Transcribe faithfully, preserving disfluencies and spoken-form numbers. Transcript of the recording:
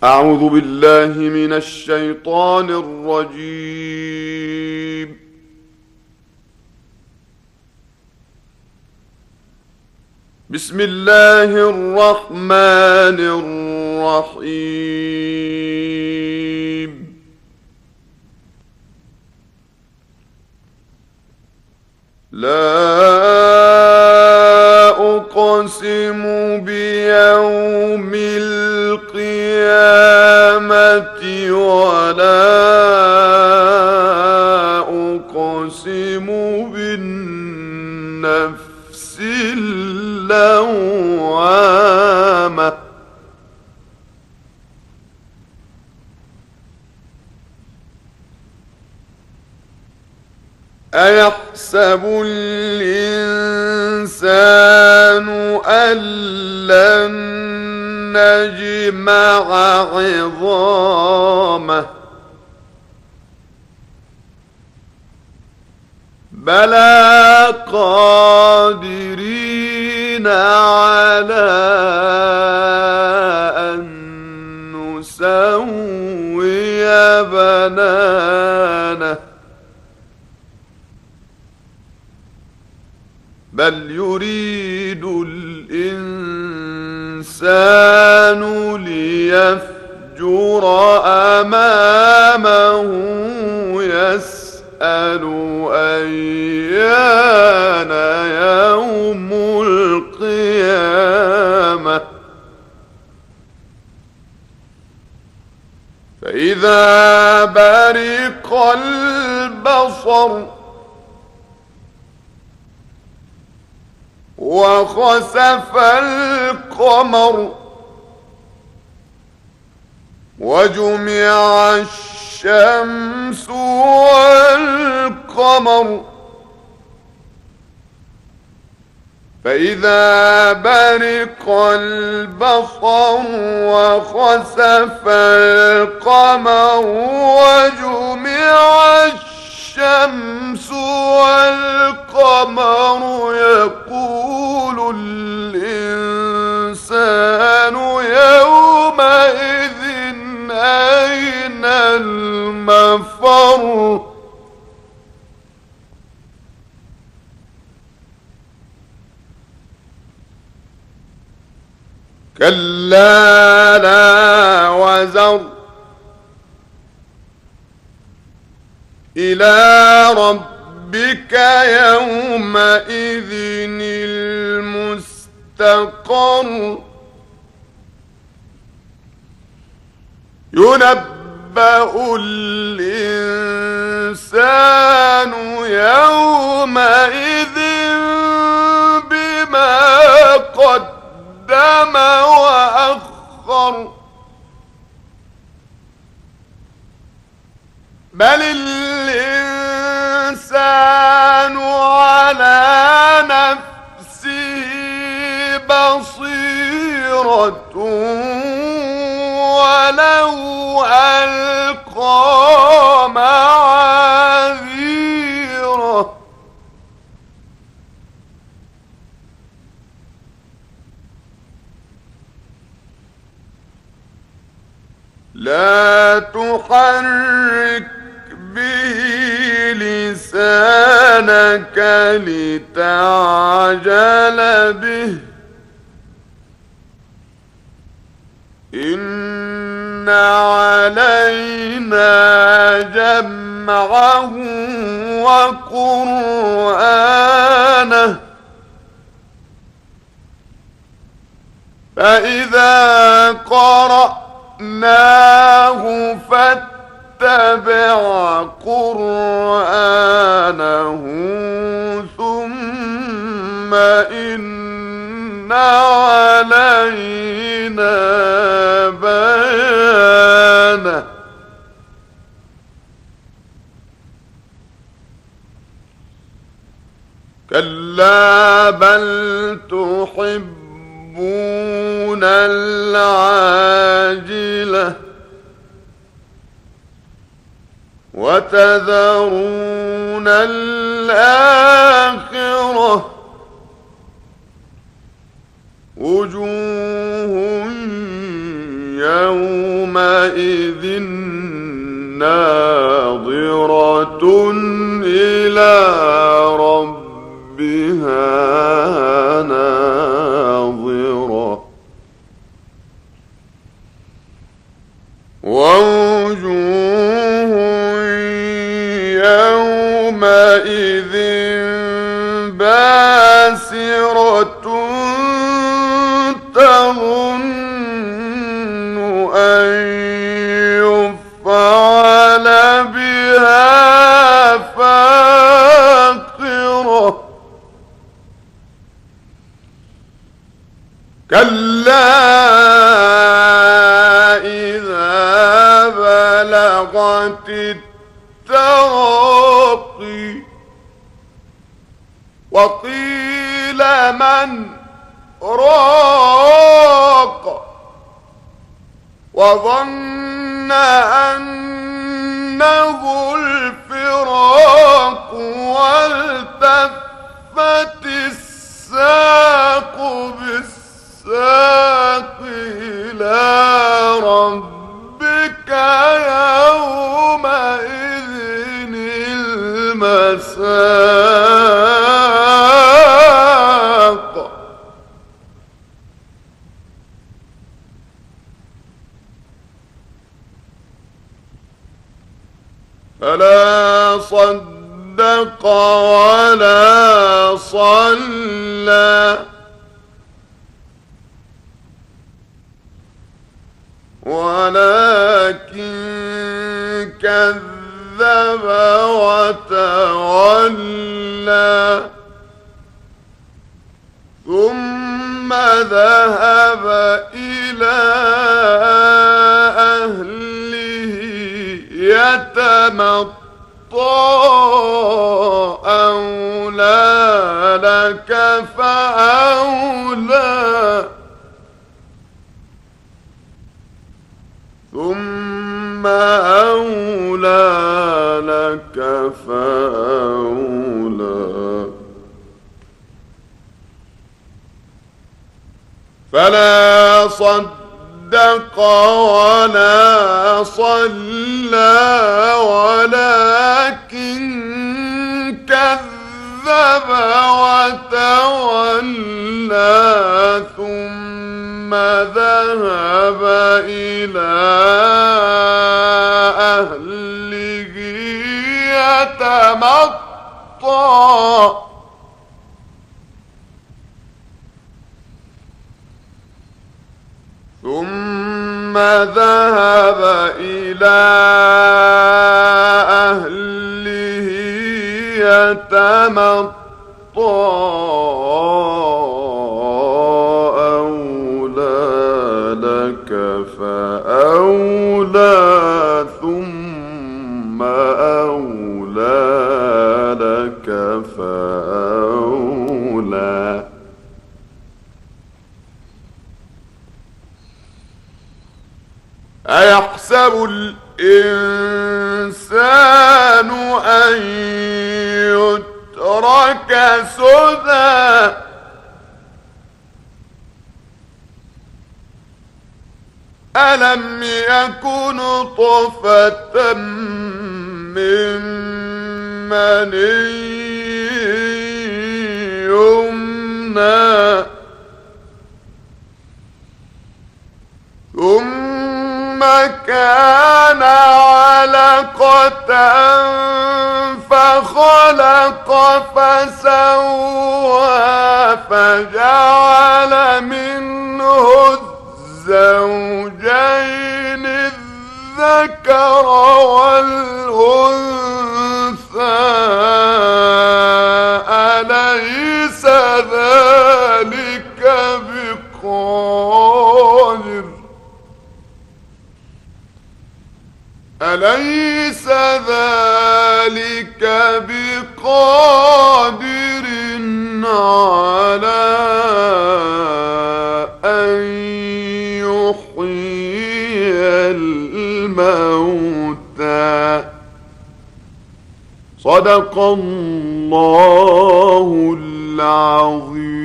أعوذ بالله من الشيطان الرجيم. بسم الله الرحمن الرحيم. لا أقسم بيوم القيامة ولا أقسم بالنفس اللوامة. أيحسب الإنسان أن لن نجمع عظامه بلى قادرين على أن نسوي بنانه بل يريد الإنسان ليفجر أمامه يسأل أيان يوم القيامة فإذا برق البصر وخسف القمر وجمع الشمس والقمر فإذا برق البصر وخسف القمر وجمع الشمس والقمر يقول الإنسان يومئذ أين المفر كلا لا وزر إلى ربك يومئذ المستقر ينبأ الإنسان يومئذ بما قدم وأخر بل الإنسان على نفسه بصيرة ولو ألقى معاذيره لا تحرك به لسانك لتعجل به إن علينا جمعه وقرآنه فإذا قرأناه فاتبع قرآنه ثم إن علينا بيانه كلا بل تحبون العاجلة وتذرون الآخرة وجوه يومئذ ناظرة إلى ربها ناظرة ووجوه يومئذ باسرة تظن أن يفعل بها فاقرة كلا إذا بلغت التراقي وقيل من راق وظن أنه الفراق والتفت الساق بالساق إلى ربك يومئذ المساق فلا صدق ولا صلى ولكن كذب وتولى ثم ذهب إلى أهله يتمطى أولى لك فأولى ثم أولى لك فأولى فلا صدق ولا صلى ولكن كذب وتولى ثم ذهب إلى أهله يتمطى ثم ذهب إلى أهله يتمطى أولى لك فأولى ثم أولى لك فأولى أيحسب الإنسان أن يترك سدى ألم يكن طفة من مني يمنى ثم كان علقة فخلق فسوى فجعل منه الزوجين الذكر والأنثى أليس ذلك بقادر أليس ذلك بقادر على أن يحيي الموتى صدق الله العظيم.